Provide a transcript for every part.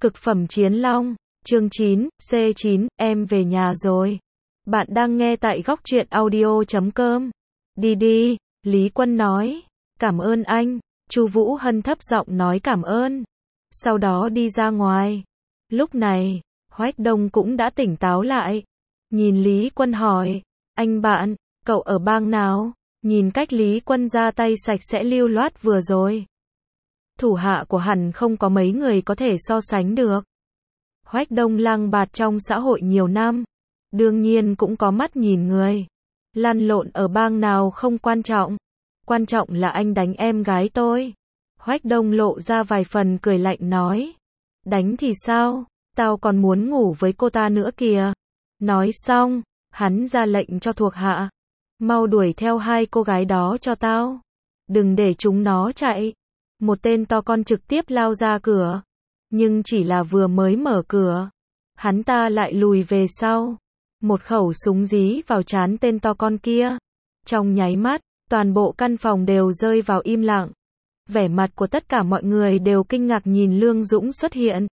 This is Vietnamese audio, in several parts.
Cực phẩm chiến long, chương 9, C9, em về nhà rồi. Bạn đang nghe tại góc truyện audio.com. Đi đi, Lý Quân nói. Cảm ơn anh. Chu Vũ Hân thấp giọng nói cảm ơn. Sau đó đi ra ngoài. Lúc này, Hoách Đông cũng đã tỉnh táo lại. Nhìn Lý Quân hỏi, anh bạn, cậu ở bang nào? Nhìn cách Lý Quân ra tay sạch sẽ lưu loát vừa rồi. Thủ hạ của hắn không có mấy người có thể so sánh được. Hoách Đông lang bạt trong xã hội nhiều năm, đương nhiên cũng có mắt nhìn người. Lăn lộn ở bang nào không quan trọng, quan trọng là anh đánh em gái tôi. Hoách Đông lộ ra vài phần cười lạnh nói, đánh thì sao, tao còn muốn ngủ với cô ta nữa kìa. Nói xong, hắn ra lệnh cho thuộc hạ, mau đuổi theo hai cô gái đó cho tao, đừng để chúng nó chạy. Một tên to con trực tiếp lao ra cửa, nhưng chỉ là vừa mới mở cửa, hắn ta lại lùi về sau, một khẩu súng dí vào trán tên to con kia. Trong nháy mắt, toàn bộ căn phòng đều rơi vào im lặng. Vẻ mặt của tất cả mọi người đều kinh ngạc nhìn Lương Dũng xuất hiện.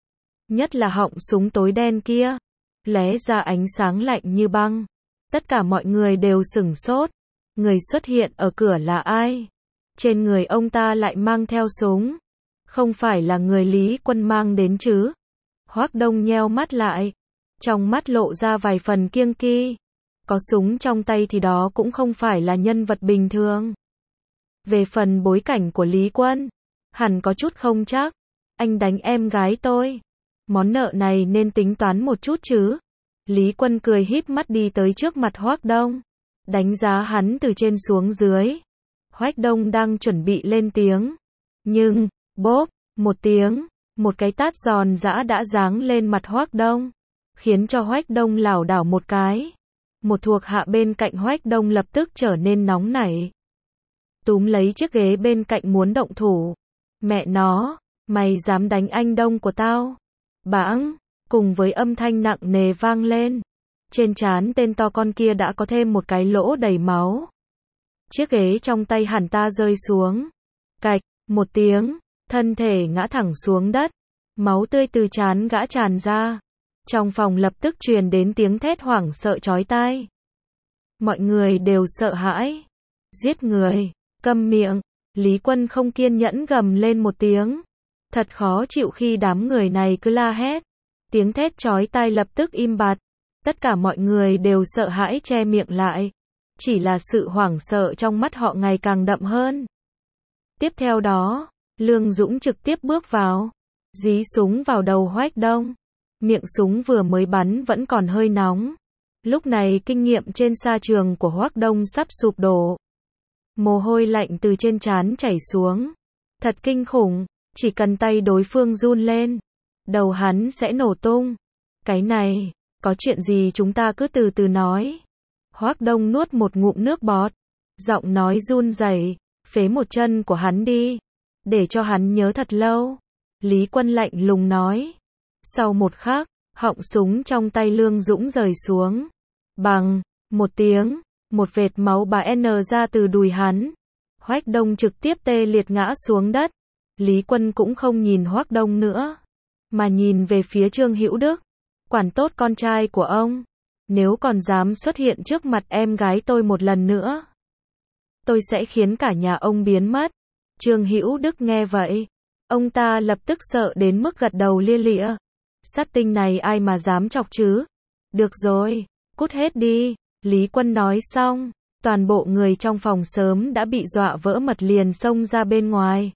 Nhất là họng súng tối đen kia, lóe ra ánh sáng lạnh như băng. Tất cả mọi người đều sửng sốt. Người xuất hiện ở cửa là ai? Trên người ông ta lại mang theo súng. Không phải là người Lý Quân mang đến chứ? Hoác Đông nheo mắt lại. Trong mắt lộ ra vài phần kiêng kỵ. Có súng trong tay thì đó cũng không phải là nhân vật bình thường. Về phần bối cảnh của Lý Quân, hẳn có chút không chắc. Anh đánh em gái tôi. Món nợ này nên tính toán một chút chứ. Lý Quân cười híp mắt đi tới trước mặt Hoác Đông. Đánh giá hắn từ trên xuống dưới. Hoách Đông đang chuẩn bị lên tiếng. Nhưng, bốp, một tiếng, một cái tát giòn giã đã giáng lên mặt Hoách Đông. Khiến cho Hoách Đông lảo đảo một cái. Một thuộc hạ bên cạnh Hoách Đông lập tức trở nên nóng nảy. Túm lấy chiếc ghế bên cạnh muốn động thủ. Mẹ nó, mày dám đánh anh Đông của tao. Bãng, cùng với âm thanh nặng nề vang lên. Trên trán tên to con kia đã có thêm một cái lỗ đầy máu. Chiếc ghế trong tay hắn ta rơi xuống. Cạch, một tiếng, thân thể ngã thẳng xuống đất. Máu tươi từ trán gã tràn ra. Trong phòng lập tức truyền đến tiếng thét hoảng sợ chói tai. Mọi người đều sợ hãi. Giết người, câm miệng. Lý Quân không kiên nhẫn gầm lên một tiếng. Thật khó chịu khi đám người này cứ la hét. Tiếng thét chói tai lập tức im bặt. Tất cả mọi người đều sợ hãi che miệng lại. Chỉ là sự hoảng sợ trong mắt họ ngày càng đậm hơn. Tiếp theo đó, Lương Dũng trực tiếp bước vào, dí súng vào đầu Hoách Đông. Miệng súng vừa mới bắn vẫn còn hơi nóng. Lúc này kinh nghiệm trên sa trường của Hoách Đông sắp sụp đổ. Mồ hôi lạnh từ trên trán chảy xuống. Thật kinh khủng, chỉ cần tay đối phương run lên, đầu hắn sẽ nổ tung. Cái này, có chuyện gì chúng ta cứ từ từ nói. Hoác Đông nuốt một ngụm nước bọt, giọng nói run rẩy, phế một chân của hắn đi, để cho hắn nhớ thật lâu. Lý Quân lạnh lùng nói. Sau một khắc, họng súng trong tay Lương Dũng rời xuống. Bằng, một tiếng, một vệt máu bà N ra từ đùi hắn. Hoác Đông trực tiếp tê liệt ngã xuống đất. Lý Quân cũng không nhìn Hoác Đông nữa, mà nhìn về phía Trương Hữu Đức. Quản tốt con trai của ông. Nếu còn dám xuất hiện trước mặt em gái tôi một lần nữa, tôi sẽ khiến cả nhà ông biến mất. Trương Hữu Đức nghe vậy, ông ta lập tức sợ đến mức gật đầu lia lịa. Sát tinh này ai mà dám chọc chứ? Được rồi, cút hết đi. Lý Quân nói xong, toàn bộ người trong phòng sớm đã bị dọa vỡ mật liền xông ra bên ngoài.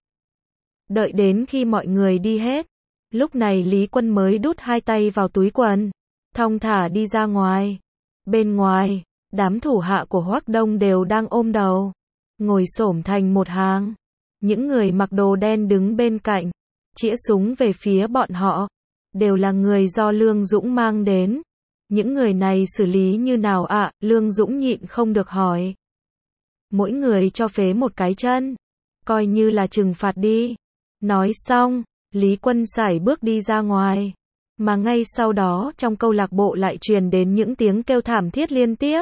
Đợi đến khi mọi người đi hết, lúc này Lý Quân mới đút hai tay vào túi quần, thong thả đi ra ngoài. Bên ngoài, đám thủ hạ của Hoác Đông đều đang ôm đầu, ngồi xổm thành một hàng. Những người mặc đồ đen đứng bên cạnh, chĩa súng về phía bọn họ, đều là người do Lương Dũng mang đến. Những người này xử lý như nào ạ? Lương Dũng nhịn không được hỏi. Mỗi người cho phế một cái chân, coi như là trừng phạt đi. Nói xong, Lý Quân sải bước đi ra ngoài. Mà ngay sau đó trong câu lạc bộ lại truyền đến những tiếng kêu thảm thiết liên tiếp.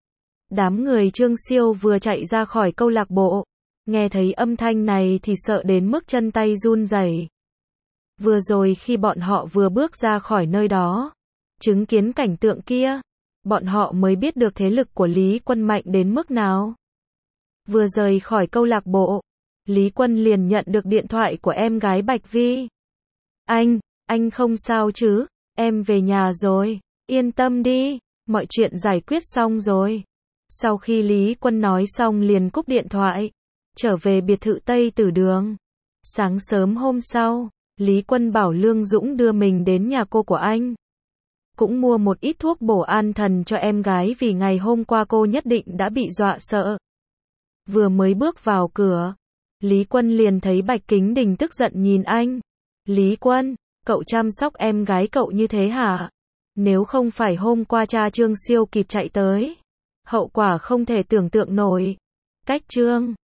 Đám người Trương Siêu vừa chạy ra khỏi câu lạc bộ, nghe thấy âm thanh này thì sợ đến mức chân tay run rẩy. Vừa rồi khi bọn họ vừa bước ra khỏi nơi đó, chứng kiến cảnh tượng kia, bọn họ mới biết được thế lực của Lý Quân mạnh đến mức nào. Vừa rời khỏi câu lạc bộ, Lý Quân liền nhận được điện thoại của em gái Bạch Vi. Anh không sao chứ, em về nhà rồi, yên tâm đi, mọi chuyện giải quyết xong rồi. Sau khi Lý Quân nói xong liền cúp điện thoại, trở về biệt thự Tây Tử Đường. Sáng sớm hôm sau, Lý Quân bảo Lương Dũng đưa mình đến nhà cô của anh. Cũng mua một ít thuốc bổ an thần cho em gái vì ngày hôm qua cô nhất định đã bị dọa sợ. Vừa mới bước vào cửa, Lý Quân liền thấy Bạch Kính Đình tức giận nhìn anh. Lý Quân, cậu chăm sóc em gái cậu như thế hả? Nếu không phải hôm qua cha Trương siêu kịp chạy tới, hậu quả không thể tưởng tượng nổi. Cách Trương